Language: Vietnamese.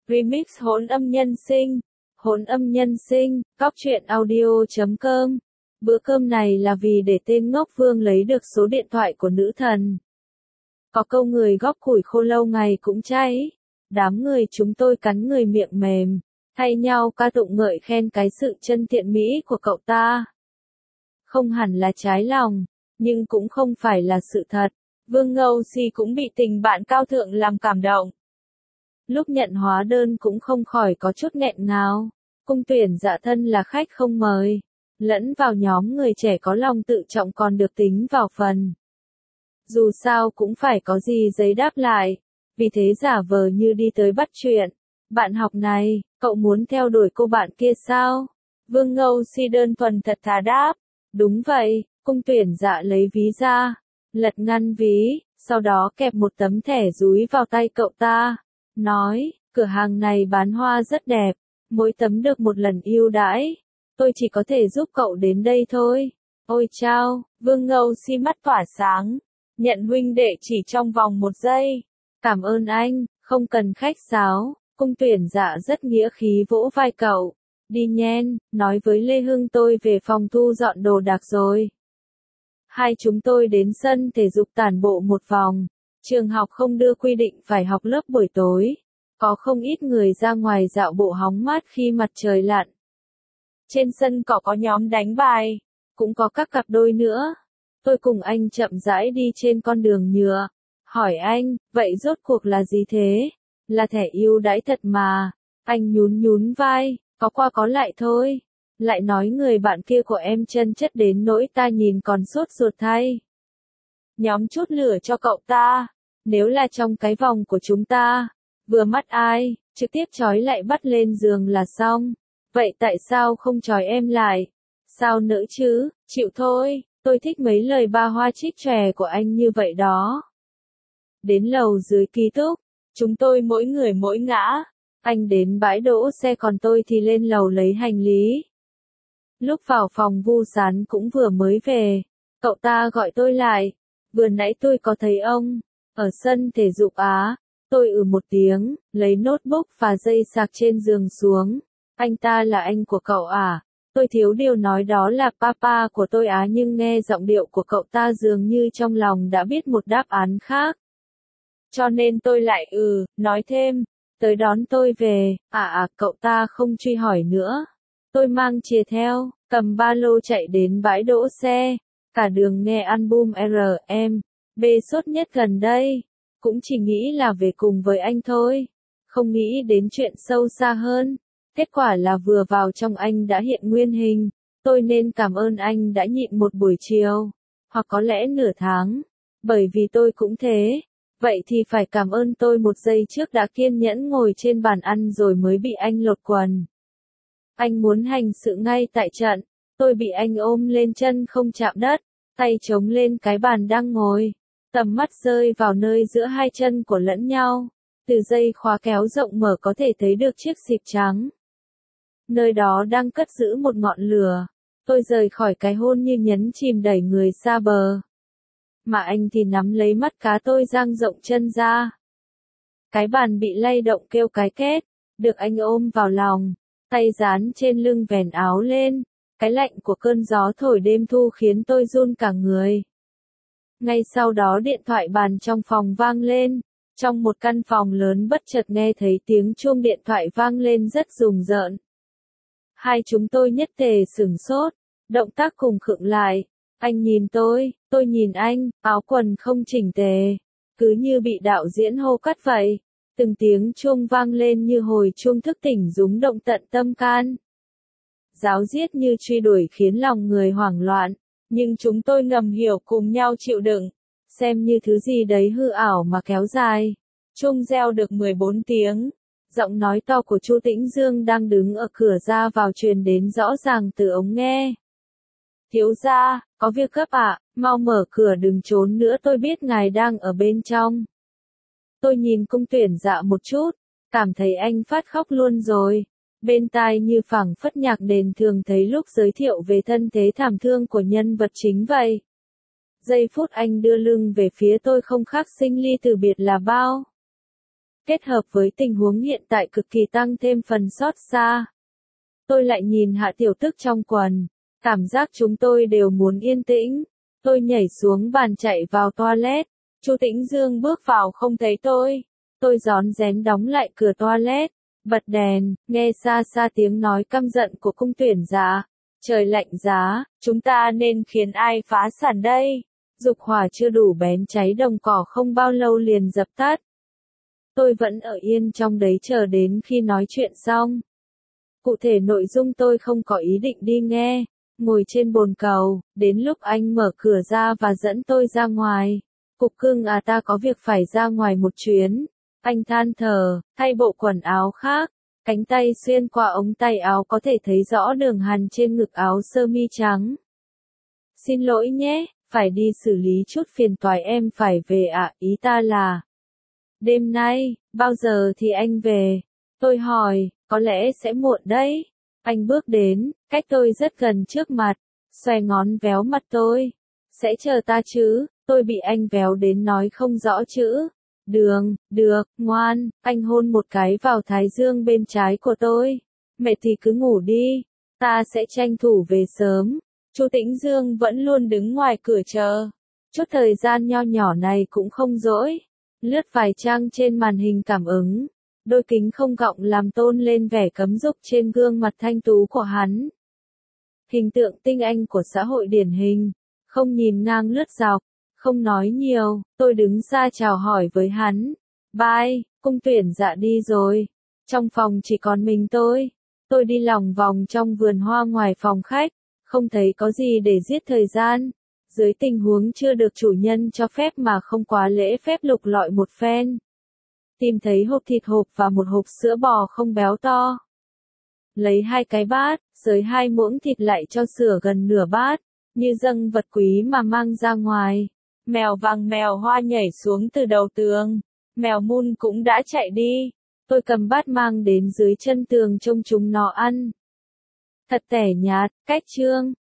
Remix hỗn âm nhân sinh. Hỗn âm nhân sinh, góc truyện audio.com. Bữa cơm này là vì để tên ngốc Vương lấy được số điện thoại của nữ thần. Có câu người góp củi khô lâu ngày cũng cháy. Đám người chúng tôi cắn người miệng mềm, thay nhau ca tụng ngợi khen cái sự chân thiện mỹ của cậu ta. Không hẳn là trái lòng, nhưng cũng không phải là sự thật. Vương Ngâu Si cũng bị tình bạn cao thượng làm cảm động. Lúc nhận hóa đơn cũng không khỏi có chút nghẹn ngào. Cung tuyển dạ thân là khách không mời, lẫn vào nhóm người trẻ có lòng tự trọng còn được tính vào phần. Dù sao cũng phải có gì giấy đáp lại, vì thế giả vờ như đi tới bắt chuyện. Bạn học này, cậu muốn theo đuổi cô bạn kia sao? Vương Ngâu Si đơn thuần thật thà đáp. Đúng vậy, cung tuyển dạ lấy ví ra, lật ngăn ví, sau đó kẹp một tấm thẻ dúi vào tay cậu ta. Nói, cửa hàng này bán hoa rất đẹp, mỗi tấm được một lần ưu đãi. Tôi chỉ có thể giúp cậu đến đây thôi. Ôi chao, Vương Ngâu Si mắt tỏa sáng. Nhận huynh đệ chỉ trong vòng 1 giây. Cảm ơn anh, không cần khách sáo. Cung tuyển dạ rất nghĩa khí vỗ vai cậu. Đi nhen, nói với Lê Hưng tôi về phòng thu dọn đồ đạc rồi. Hai chúng tôi đến sân thể dục tản bộ một vòng. Trường học không đưa quy định phải học lớp buổi tối. Có không ít người ra ngoài dạo bộ hóng mát khi mặt trời lặn. Trên sân cỏ có nhóm đánh bài, cũng có các cặp đôi nữa. Tôi cùng anh chậm rãi đi trên con đường nhựa. Hỏi anh, vậy rốt cuộc là gì thế? Là thẻ ưu đãi thật mà. Anh nhún nhún vai, có qua có lại thôi. Lại nói người bạn kia của em chân chất đến nỗi ta nhìn còn sốt ruột thay. Nhóm chút lửa cho cậu ta. Nếu là trong cái vòng của chúng ta, vừa mắt ai, trực tiếp trói lại bắt lên giường là xong. Vậy tại sao không trói em lại? Sao nỡ chứ, chịu thôi, tôi thích mấy lời ba hoa trích tròe của anh như vậy đó. Đến lầu dưới ký túc, chúng tôi mỗi người mỗi ngã. Anh đến bãi đỗ xe còn tôi thì lên lầu lấy hành lý. Lúc vào phòng Vu Sán cũng vừa mới về, cậu ta gọi tôi lại. Vừa nãy tôi có thấy ông ở sân thể dục á. Tôi một tiếng, lấy notebook và dây sạc trên giường xuống. Anh ta là anh của cậu à? Tôi thiếu điều nói đó là papa của tôi á, nhưng nghe giọng điệu của cậu ta dường như trong lòng đã biết một đáp án khác. Cho nên tôi lại nói thêm, tới đón tôi về. Cậu ta không truy hỏi nữa. Tôi mang chìa theo, cầm ba lô chạy đến bãi đỗ xe. Cả đường nghe album R.M.B sốt nhất gần đây. Cũng chỉ nghĩ là về cùng với anh thôi. Không nghĩ đến chuyện sâu xa hơn. Kết quả là vừa vào trong anh đã hiện nguyên hình. Tôi nên cảm ơn anh đã nhịn một buổi chiều. Hoặc có lẽ nửa tháng. Bởi vì tôi cũng thế. Vậy thì phải cảm ơn tôi 1 giây trước đã kiên nhẫn ngồi trên bàn ăn rồi mới bị anh lột quần. Anh muốn hành sự ngay tại trận. Tôi bị anh ôm lên chân không chạm đất. Tay chống lên cái bàn đang ngồi. Tầm mắt rơi vào nơi giữa hai chân của lẫn nhau. Từ dây khóa kéo rộng mở có thể thấy được chiếc xịp trắng. Nơi đó đang cất giữ một ngọn lửa. Tôi rời khỏi cái hôn như nhấn chìm đẩy người xa bờ. Mà anh thì nắm lấy mắt cá tôi dang rộng chân ra. Cái bàn bị lay động kêu cái két. Được anh ôm vào lòng. Tay dán trên lưng vén áo lên. Cái lạnh của cơn gió thổi đêm thu khiến tôi run cả người. Ngay sau đó điện thoại bàn trong phòng vang lên. Trong một căn phòng lớn bất chợt nghe thấy tiếng chuông điện thoại vang lên rất rùng rợn. Hai chúng tôi nhất tề sửng sốt, động tác cùng khựng lại. Anh nhìn tôi nhìn anh, áo quần không chỉnh tề, cứ như bị đạo diễn hô cắt vậy. Từng tiếng chuông vang lên như hồi chuông thức tỉnh rúng động tận tâm can. Ráo riết như truy đuổi khiến lòng người hoảng loạn, nhưng chúng tôi ngầm hiểu cùng nhau chịu đựng, xem như thứ gì đấy hư ảo mà kéo dài. Chuông reo được 14 tiếng. Giọng nói to của Chu Tĩnh Dương đang đứng ở cửa ra vào truyền đến rõ ràng từ ống nghe. Thiếu gia, có việc gấp ạ, mau mở cửa đừng trốn nữa, tôi biết ngài đang ở bên trong. Tôi nhìn cung tuyển dạ một chút, cảm thấy anh phát khóc luôn rồi. Bên tai như phảng phất nhạc đền thường thấy lúc giới thiệu về thân thế thảm thương của nhân vật chính vậy. Giây phút anh đưa lưng về phía tôi không khác sinh ly từ biệt là bao. kết hợp với tình huống hiện tại cực kỳ tăng thêm phần xót xa. Tôi lại nhìn Hạ Tiểu Tức trong quần, cảm giác chúng tôi đều muốn yên tĩnh. Tôi nhảy xuống bàn chạy vào toilet, Chu Tĩnh Dương bước vào không thấy tôi. Tôi rón rén đóng lại cửa toilet, bật đèn, nghe xa xa tiếng nói căm giận của cung tuyển giả. Trời lạnh giá, chúng ta nên khiến ai phá sản đây? Dục hỏa chưa đủ bén cháy đồng cỏ không bao lâu liền dập tắt. Tôi vẫn ở yên trong đấy chờ đến khi nói chuyện xong. Cụ thể nội dung tôi không có ý định đi nghe. Ngồi trên bồn cầu, đến lúc anh mở cửa ra và dẫn tôi ra ngoài. Cục cưng à, ta có việc phải ra ngoài một chuyến. Anh than thở, thay bộ quần áo khác. Cánh tay xuyên qua ống tay áo có thể thấy rõ đường hằn trên ngực áo sơ mi trắng. Xin lỗi nhé, phải đi xử lý chút phiền toái, em phải về ạ, ý ta là. Đêm nay, bao giờ thì anh về? Tôi hỏi, có lẽ sẽ muộn đấy. Anh bước đến, cách tôi rất gần trước mặt, xoay ngón véo mặt tôi. Sẽ chờ ta chứ? Tôi bị anh véo đến nói không rõ chữ. Được, ngoan, anh hôn một cái vào thái dương bên trái của tôi. Mệt thì cứ ngủ đi, ta sẽ tranh thủ về sớm. Chu Tĩnh Dương vẫn luôn đứng ngoài cửa chờ. Chút thời gian nho nhỏ này cũng không dỗi. Lướt vài trang trên màn hình cảm ứng. Đôi kính không gọng làm tôn lên vẻ cấm dục trên gương mặt thanh tú của hắn. Hình tượng tinh anh của xã hội điển hình. Không nhìn ngang lướt dọc. Không nói nhiều, tôi đứng xa chào hỏi với hắn. Bye, cung tuyển dạ đi rồi. Trong phòng chỉ còn mình tôi. Tôi đi lòng vòng trong vườn hoa ngoài phòng khách. Không thấy có gì để giết thời gian. Dưới tình huống chưa được chủ nhân cho phép mà không quá lễ phép lục lọi một phen. Tìm thấy hộp thịt hộp và một hộp sữa bò không béo to. Lấy 2 cái bát, xới 2 muỗng thịt lại cho sửa gần nửa bát. Như dâng vật quý mà mang ra ngoài. Mèo vàng mèo hoa nhảy xuống từ đầu tường. Mèo mun cũng đã chạy đi. Tôi cầm bát mang đến dưới chân tường trông chúng nó ăn. Thật tẻ nhạt, cách chương.